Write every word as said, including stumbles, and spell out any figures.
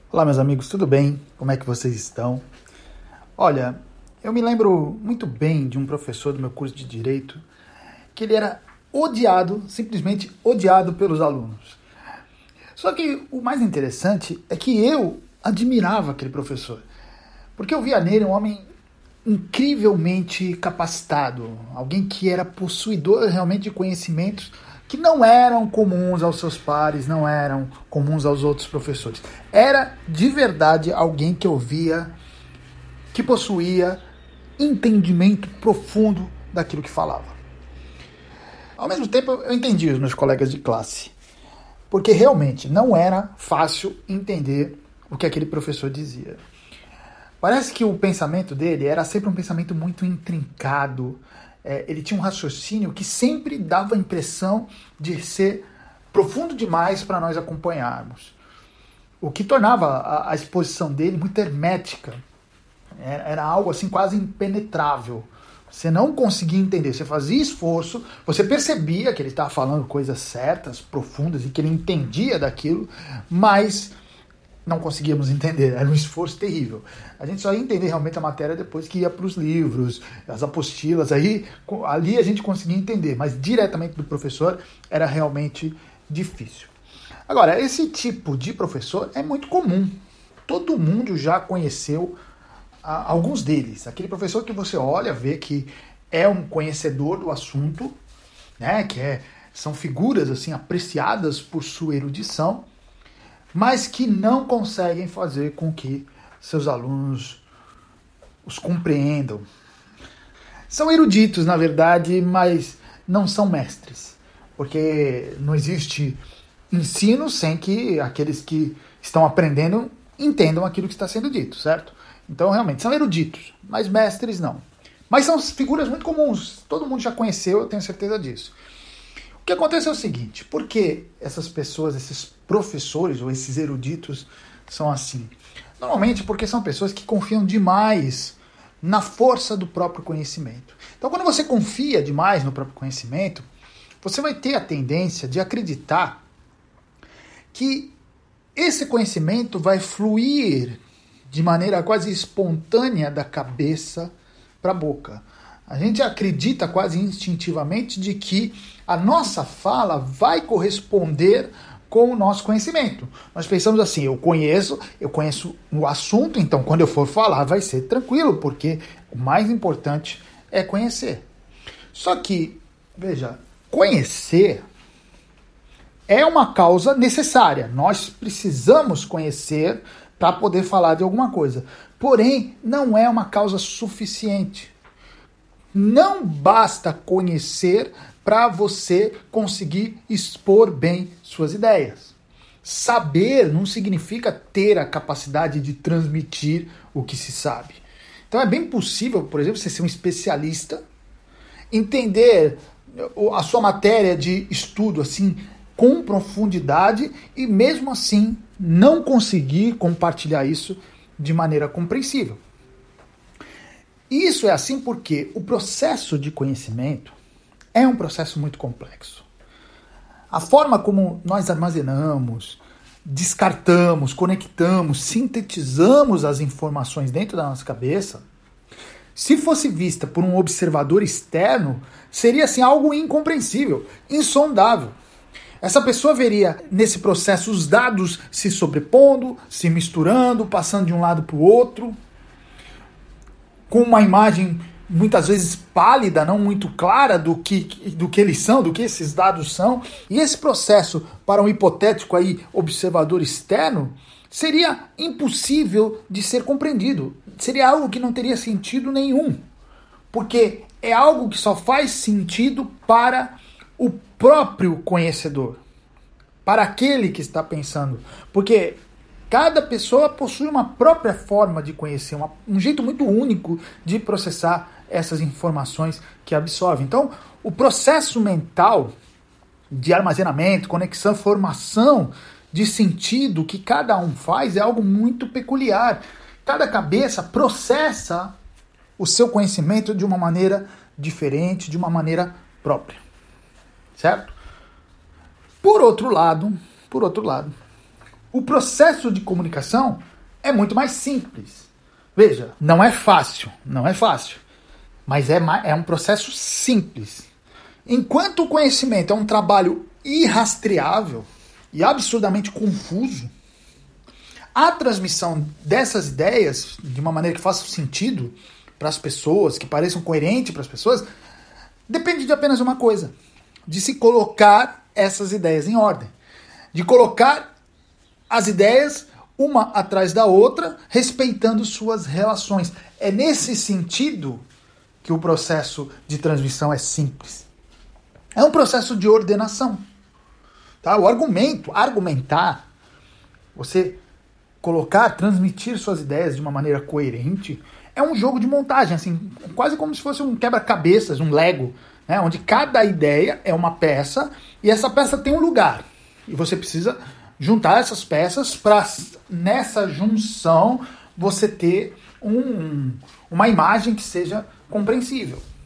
Olá, meus amigos, tudo bem? Como é que vocês estão? Olha, eu me lembro muito bem de um professor do meu curso de Direito que ele era odiado, simplesmente odiado pelos alunos. Só que o mais interessante é que eu admirava aquele professor, porque eu via nele um homem incrivelmente capacitado, alguém que era possuidor realmente de conhecimentos que não eram comuns aos seus pares, não eram comuns aos outros professores. Era, de verdade, alguém que eu via que possuía entendimento profundo daquilo que falava. Ao mesmo tempo, eu entendi os meus colegas de classe, porque realmente não era fácil entender o que aquele professor dizia. Parece que o pensamento dele era sempre um pensamento muito intrincado. É, ele tinha um raciocínio que sempre dava a impressão de ser profundo demais para nós acompanharmos. O que tornava a, a exposição dele muito hermética. Era, era algo assim quase impenetrável. Você não conseguia entender. Você fazia esforço, você percebia que ele estava falando coisas certas, profundas, e que ele entendia daquilo, mas não conseguíamos entender, era um esforço terrível. A gente só ia entender realmente a matéria depois que ia para os livros, as apostilas, aí ali a gente conseguia entender, mas diretamente do professor era realmente difícil. Agora, esse tipo de professor é muito comum. Todo mundo já conheceu ah, alguns deles. Aquele professor que você olha, vê que é um conhecedor do assunto, né, que é, são figuras assim apreciadas por sua erudição, mas que não conseguem fazer com que seus alunos os compreendam. São eruditos, na verdade, mas não são mestres, porque não existe ensino sem que aqueles que estão aprendendo entendam aquilo que está sendo dito, certo? Então, realmente, são eruditos, mas mestres não. Mas são figuras muito comuns, todo mundo já conheceu, eu tenho certeza disso. O que acontece é o seguinte: por que essas pessoas, esses professores ou esses eruditos são assim? Normalmente porque são pessoas que confiam demais na força do próprio conhecimento. Então, quando você confia demais no próprio conhecimento, você vai ter a tendência de acreditar que esse conhecimento vai fluir de maneira quase espontânea da cabeça para a boca. A gente acredita quase instintivamente de que a nossa fala vai corresponder com o nosso conhecimento. Nós pensamos assim: eu conheço, eu conheço o assunto, então quando eu for falar vai ser tranquilo, porque o mais importante é conhecer. Só que, veja, conhecer é uma causa necessária. Nós precisamos conhecer para poder falar de alguma coisa. Porém, não é uma causa suficiente. Não basta conhecer para você conseguir expor bem suas ideias. Saber não significa ter a capacidade de transmitir o que se sabe. Então é bem possível, por exemplo, você ser um especialista, entender a sua matéria de estudo assim com profundidade e mesmo assim não conseguir compartilhar isso de maneira compreensível. Isso é assim porque o processo de conhecimento é um processo muito complexo. A forma como nós armazenamos, descartamos, conectamos, sintetizamos as informações dentro da nossa cabeça, se fosse vista por um observador externo, seria assim algo incompreensível, insondável. Essa pessoa veria nesse processo os dados se sobrepondo, se misturando, passando de um lado para o outro, com uma imagem muitas vezes pálida, não muito clara do que, do que eles são, do que esses dados são. E esse processo, para um hipotético aí, observador externo, seria impossível de ser compreendido. Seria algo que não teria sentido nenhum. Porque é algo que só faz sentido para o próprio conhecedor, para aquele que está pensando. Porque cada pessoa possui uma própria forma de conhecer, uma, um jeito muito único de processar essas informações que absorve. Então, o processo mental de armazenamento, conexão, formação de sentido que cada um faz é algo muito peculiar. Cada cabeça processa o seu conhecimento de uma maneira diferente, de uma maneira própria. Certo? Por outro lado, por outro lado, O processo de comunicação é muito mais simples. Veja, não é fácil, não é fácil, mas é, é um processo simples. Enquanto o conhecimento é um trabalho irrastreável e absurdamente confuso, a transmissão dessas ideias de uma maneira que faça sentido para as pessoas, que pareçam coerentes para as pessoas, depende de apenas uma coisa: de se colocar essas ideias em ordem, de colocar as ideias uma atrás da outra, respeitando suas relações. É nesse sentido que o processo de transmissão é simples. É um processo de ordenação. Tá? O argumento, argumentar, você colocar, transmitir suas ideias de uma maneira coerente, é um jogo de montagem, assim, quase como se fosse um quebra-cabeças, um Lego, né? Onde cada ideia é uma peça e essa peça tem um lugar. E você precisa juntar essas peças para, nessa junção, você ter um, uma imagem que seja compreensível.